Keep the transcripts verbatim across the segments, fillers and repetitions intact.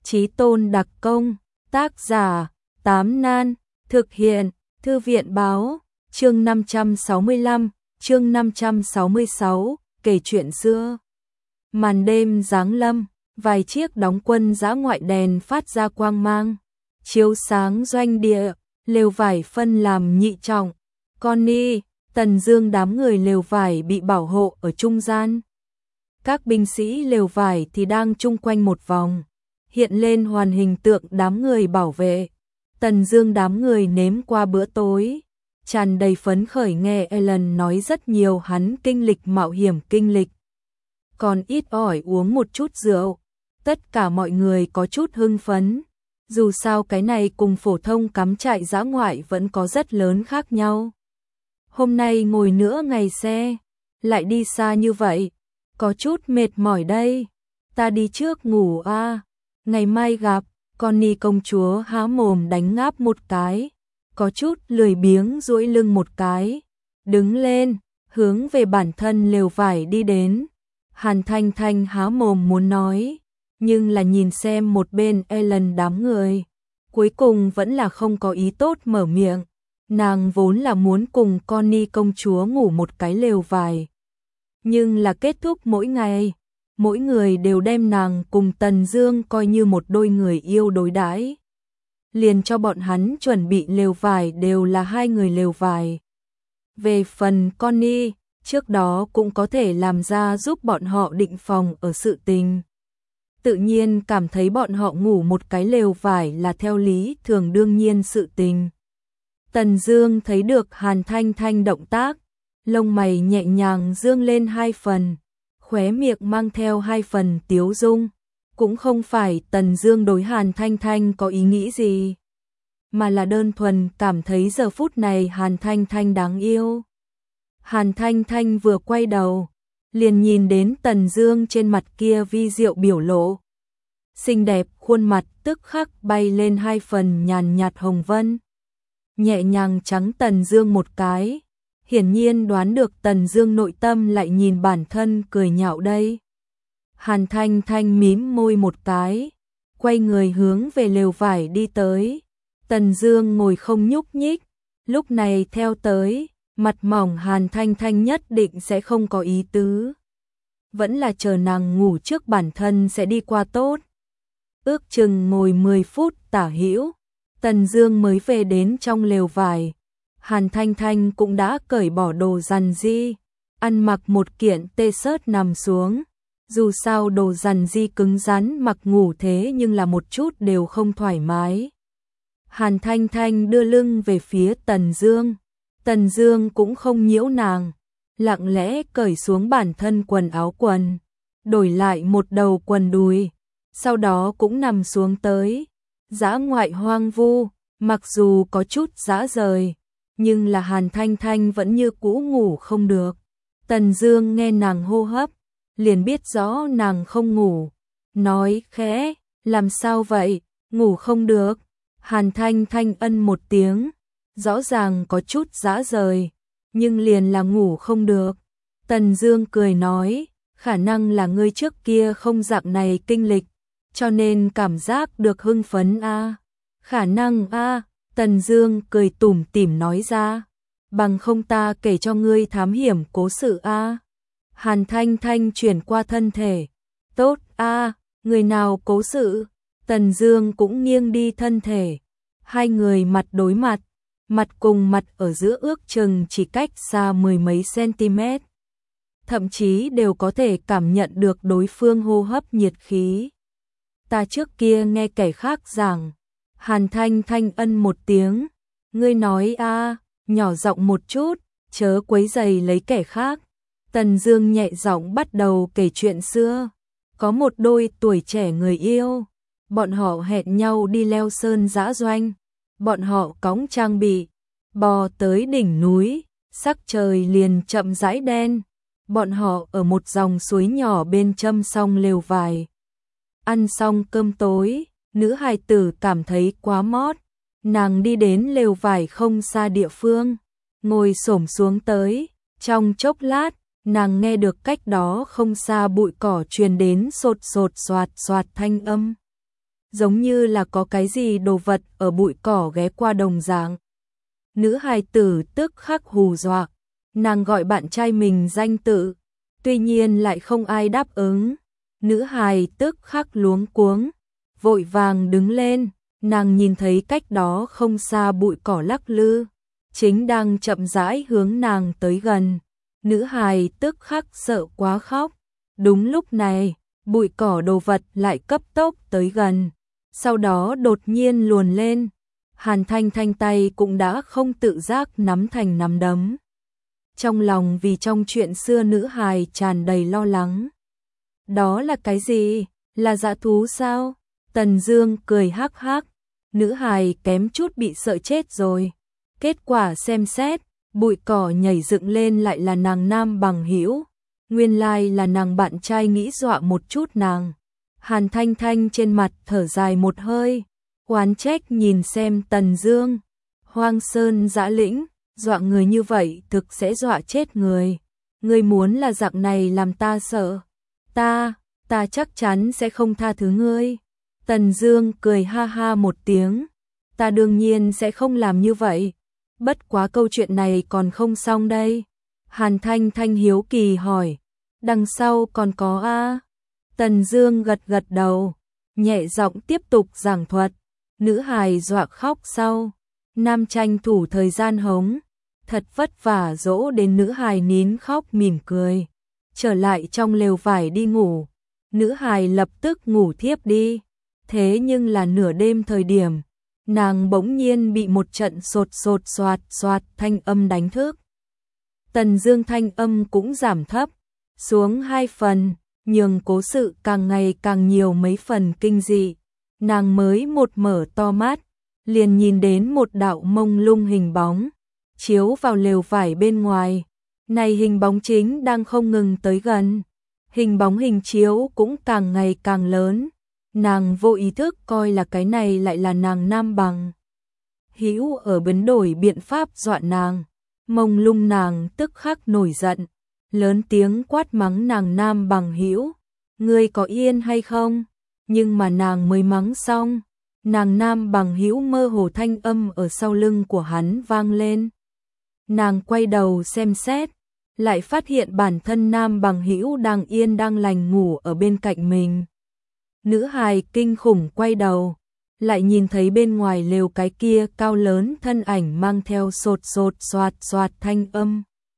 Chí Tôn đặc công, tác giả, Tám Nan, thực hiện, Thư viện báo, chương năm trăm sáu mươi lăm, chương năm trăm sáu mươi sáu, kể chuyện xưa. Màn đêm giáng lâm, vài chiếc đóng quân dã ngoại đèn phát ra quang mang, chiếu sáng doanh địa, lều vải phân làm nhị trọng. Connie, Tần Dương đám người lều vải bị bảo hộ ở trung gian. Các binh sĩ lều vải thì đang chung quanh một vòng, hiện lên hoàn hình tượng đám người bảo vệ. Tần Dương đám người nếm qua bữa tối, tràn đầy phấn khởi nghe Ellen nói rất nhiều hắn kinh lịch mạo hiểm kinh lịch. Còn ít ỏi uống một chút rượu, tất cả mọi người có chút hưng phấn. Dù sao cái này cùng phổ thông cắm trại dã ngoại vẫn có rất lớn khác nhau. Hôm nay ngồi nữa ngày xe, lại đi xa như vậy, có chút mệt mỏi đây. Ta đi trước ngủ a, à. Ngày mai gặp. Connie công chúa há mồm đánh ngáp một cái, có chút lười biếng duỗi lưng một cái, đứng lên, hướng về bản thân lều vải đi đến. Hàn Thanh Thanh há mồm muốn nói, nhưng là nhìn xem một bên Ellen đám người, cuối cùng vẫn là không có ý tốt mở miệng. Nàng vốn là muốn cùng Connie công chúa ngủ một cái lều vải, nhưng là kết thúc mỗi ngày, mỗi người đều đem nàng cùng Tần Dương coi như một đôi người yêu đối đãi. Liền cho bọn hắn chuẩn bị lều vải đều là hai người lều vải. Về phần Connie, trước đó cũng có thể làm ra giúp bọn họ định phòng ở sự tình. Tự nhiên cảm thấy bọn họ ngủ một cái lều vải là theo lý thường đương nhiên sự tình. Tần Dương thấy được Hàn Thanh Thanh động tác, lông mày nhẹ nhàng dương lên hai phần, khóe miệng mang theo hai phần tiếu dung. Cũng không phải Tần Dương đối Hàn Thanh Thanh có ý nghĩ gì, mà là đơn thuần cảm thấy giờ phút này Hàn Thanh Thanh đáng yêu. Hàn Thanh Thanh vừa quay đầu, liền nhìn đến Tần Dương trên mặt kia vi diệu biểu lộ. Xinh đẹp khuôn mặt tức khắc bay lên hai phần nhàn nhạt hồng vân. Nhẹ nhàng trắng Tần Dương một cái, hiển nhiên đoán được Tần Dương nội tâm lại nhìn bản thân cười nhạo đây. Hàn Thanh Thanh mím môi một cái, quay người hướng về lều vải đi tới. Tần Dương ngồi không nhúc nhích, lúc này theo tới, mặt mỏng Hàn Thanh Thanh nhất định sẽ không có ý tứ. Vẫn là chờ nàng ngủ trước bản thân sẽ đi qua tốt. Ước chừng ngồi mười phút tả hữu, Tần Dương mới về đến trong lều vải. Hàn Thanh Thanh cũng đã cởi bỏ đồ rằn di, ăn mặc một kiện t-shirt nằm xuống. Dù sao đồ rằn di cứng rắn mặc ngủ thế nhưng là một chút đều không thoải mái. Hàn Thanh Thanh đưa lưng về phía Tần Dương. Tần Dương cũng không nhiễu nàng, lặng lẽ cởi xuống bản thân quần áo quần, đổi lại một đầu quần đùi, sau đó cũng nằm xuống tới. Dã ngoại hoang vu, mặc dù có chút dã rời, nhưng là Hàn Thanh Thanh vẫn như cũ ngủ không được. Tần Dương nghe nàng hô hấp, liền biết rõ nàng không ngủ, nói khẽ, làm sao vậy, ngủ không được. Hàn Thanh Thanh ân một tiếng, rõ ràng có chút dã rời, nhưng liền là ngủ không được. Tần Dương cười nói, khả năng là ngươi trước kia không dạng này kinh lịch, cho nên cảm giác được hưng phấn a. À. Khả năng a, à. Tần Dương cười tủm tỉm nói ra, bằng không ta kể cho ngươi thám hiểm cố sự a. À. Hàn Thanh Thanh chuyển qua thân thể, tốt a, à, người nào cố sự. Tần Dương cũng nghiêng đi thân thể, hai người mặt đối mặt, mặt cùng mặt ở giữa ước chừng chỉ cách xa mười mấy cm, thậm chí đều có thể cảm nhận được đối phương hô hấp nhiệt khí. Ta trước kia nghe kẻ khác giảng. Hàn Thanh Thanh ân một tiếng, ngươi nói a, à, nhỏ giọng một chút, chớ quấy rầy lấy kẻ khác. Tần Dương nhẹ giọng bắt đầu kể chuyện xưa. Có một đôi tuổi trẻ người yêu, bọn họ hẹn nhau đi leo sơn dã doanh. Bọn họ cõng trang bị, bò tới đỉnh núi, sắc trời liền chậm rãi đen. Bọn họ ở một dòng suối nhỏ bên châm xong lều vải. Ăn xong cơm tối, nữ hài tử cảm thấy quá mót, nàng đi đến lều vải không xa địa phương, ngồi xổm xuống tới, trong chốc lát, nàng nghe được cách đó không xa bụi cỏ truyền đến sột sột soạt soạt thanh âm. giống như là có cái gì đồ vật ở bụi cỏ ghé qua đồng dạng. Nữ hài tử tức khắc hù dọa, nàng gọi bạn trai mình danh tự, tuy nhiên lại không ai đáp ứng. Nữ hài tức khắc luống cuống, vội vàng đứng lên, nàng nhìn thấy cách đó không xa bụi cỏ lắc lư, chính đang chậm rãi hướng nàng tới gần. Nữ hài tức khắc sợ quá khóc. Đúng lúc này, bụi cỏ đồ vật lại cấp tốc tới gần, sau đó đột nhiên luồn lên. Hàn Thanh Thanh tay cũng đã không tự giác nắm thành nắm đấm. Trong lòng vì trong chuyện xưa nữ hài tràn đầy lo lắng. Đó là cái gì? Là dã thú sao? Tần Dương cười hắc hắc. Nữ hài kém chút bị sợ chết rồi. Kết quả xem xét, bụi cỏ nhảy dựng lên lại là nàng nam bằng hữu. Nguyên lai là nàng bạn trai nghĩ dọa một chút nàng. Hàn Thanh Thanh trên mặt thở dài một hơi, oán trách nhìn xem Tần Dương. Hoang Sơn Dã Lĩnh, dọa người như vậy thực sẽ dọa chết người. Ngươi muốn là dạng này làm ta sợ. Ta, ta chắc chắn sẽ không tha thứ ngươi. Tần Dương cười ha ha một tiếng. Ta đương nhiên sẽ không làm như vậy. Bất quá câu chuyện này còn không xong đây. Hàn Thanh Thanh hiếu kỳ hỏi. Đằng sau còn có a? Tần Dương gật gật đầu, nhẹ giọng tiếp tục giảng thuật. Nữ hài dọa khóc sau. Nam tranh thủ thời gian hống. Thật vất vả dỗ đến nữ hài nín khóc mỉm cười. Trở lại trong lều vải đi ngủ. Nữ hài lập tức ngủ thiếp đi. Thế nhưng là nửa đêm thời điểm, nàng bỗng nhiên bị một trận sột sột soạt soạt thanh âm đánh thức. Tần Dương thanh âm cũng giảm thấp xuống hai phần, nhường cố sự càng ngày càng nhiều mấy phần kinh dị. Nàng mới một mở to mắt, liền nhìn đến một đạo mông lung hình bóng chiếu vào lều vải bên ngoài. Này hình bóng chính đang không ngừng tới gần. Hình bóng hình chiếu cũng càng ngày càng lớn. Nàng vô ý thức coi là cái này lại là nàng nam bằng hữu ở biến đổi biện pháp dọa nàng. Mông lung nàng tức khắc nổi giận, lớn tiếng quát mắng nàng nam bằng hữu. Ngươi có yên hay không? Nhưng mà nàng mới mắng xong, nàng nam bằng hữu mơ hồ thanh âm ở sau lưng của hắn vang lên. Nàng quay đầu xem xét, lại phát hiện bản thân nam bằng hữu đang yên đang lành ngủ ở bên cạnh mình. Nữ hài kinh khủng quay đầu, lại nhìn thấy bên ngoài lều cái kia cao lớn thân ảnh mang theo sột sột soạt soạt thanh âm.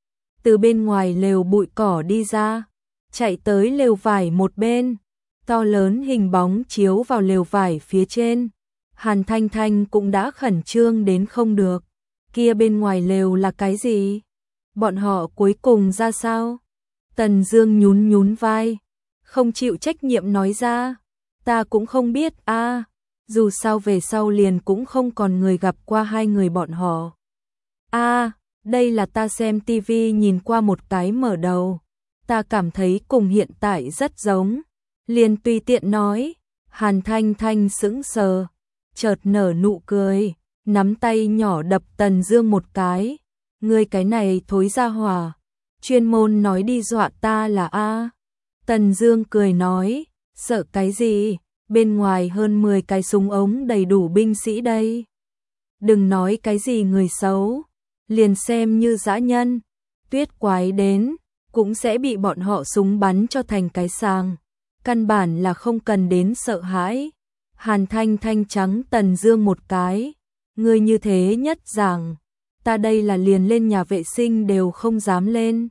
Từ bên ngoài lều bụi cỏ đi ra, chạy tới lều vải một bên, to lớn hình bóng chiếu vào lều vải phía trên. Hàn Thanh Thanh cũng đã khẩn trương đến không được. Kia bên ngoài lều là cái gì? Bọn họ cuối cùng ra sao? Tần Dương nhún nhún vai, không chịu trách nhiệm nói ra. Ta cũng không biết a, à, dù sao về sau liền cũng không còn người gặp qua hai người bọn họ. A, à, đây là ta xem tivi nhìn qua một cái mở đầu. Ta cảm thấy cùng hiện tại rất giống. Liền tùy tiện nói. Hàn Thanh Thanh sững sờ, chợt nở nụ cười, nắm tay nhỏ đập Tần Dương một cái. Ngươi cái này thối ra hỏa, chuyên môn nói đi dọa ta là a. Tần Dương cười nói, sợ cái gì, bên ngoài hơn mười cái súng ống đầy đủ binh sĩ đây. Đừng nói cái gì người xấu, liền xem như dã nhân, tuyết quái đến, cũng sẽ bị bọn họ súng bắn cho thành cái sàng. Căn bản là không cần đến sợ hãi. Hàn Thanh Thanh trắng Tần Dương một cái, ngươi như thế nhất rằng, ta đây là liền lên nhà vệ sinh đều không dám lên.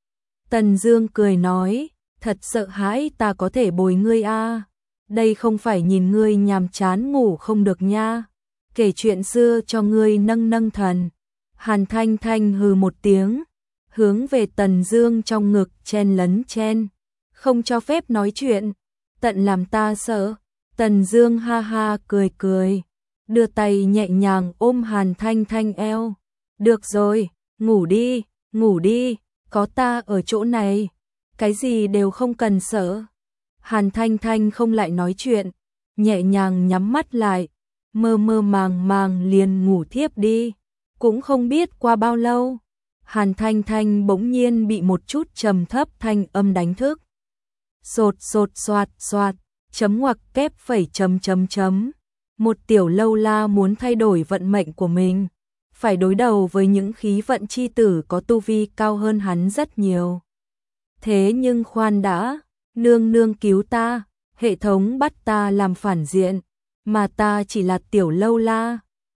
Tần Dương cười nói, thật sợ hãi ta có thể bồi ngươi a. À. Đây không phải nhìn ngươi nhàm chán ngủ không được nha, kể chuyện xưa cho ngươi nâng nâng thần. Hàn Thanh Thanh hừ một tiếng, hướng về Tần Dương trong ngực chen lấn chen, không cho phép nói chuyện, tận làm ta sợ. Tần Dương ha ha cười cười, đưa tay nhẹ nhàng ôm Hàn Thanh Thanh eo. Được rồi, ngủ đi, ngủ đi, có ta ở chỗ này, cái gì đều không cần sợ. Hàn Thanh Thanh không lại nói chuyện, nhẹ nhàng nhắm mắt lại, mơ mơ màng màng liền ngủ thiếp đi. Cũng không biết qua bao lâu, Hàn Thanh Thanh bỗng nhiên bị một chút trầm thấp thanh âm đánh thức. Sột sột soạt soạt, chấm ngoặc kép phẩy chấm chấm chấm. Một tiểu lâu la muốn thay đổi vận mệnh của mình, phải đối đầu với những khí vận chi tử có tu vi cao hơn hắn rất nhiều. Thế nhưng khoan đã, nương nương cứu ta, hệ thống bắt ta làm phản diện, mà ta chỉ là tiểu lâu la,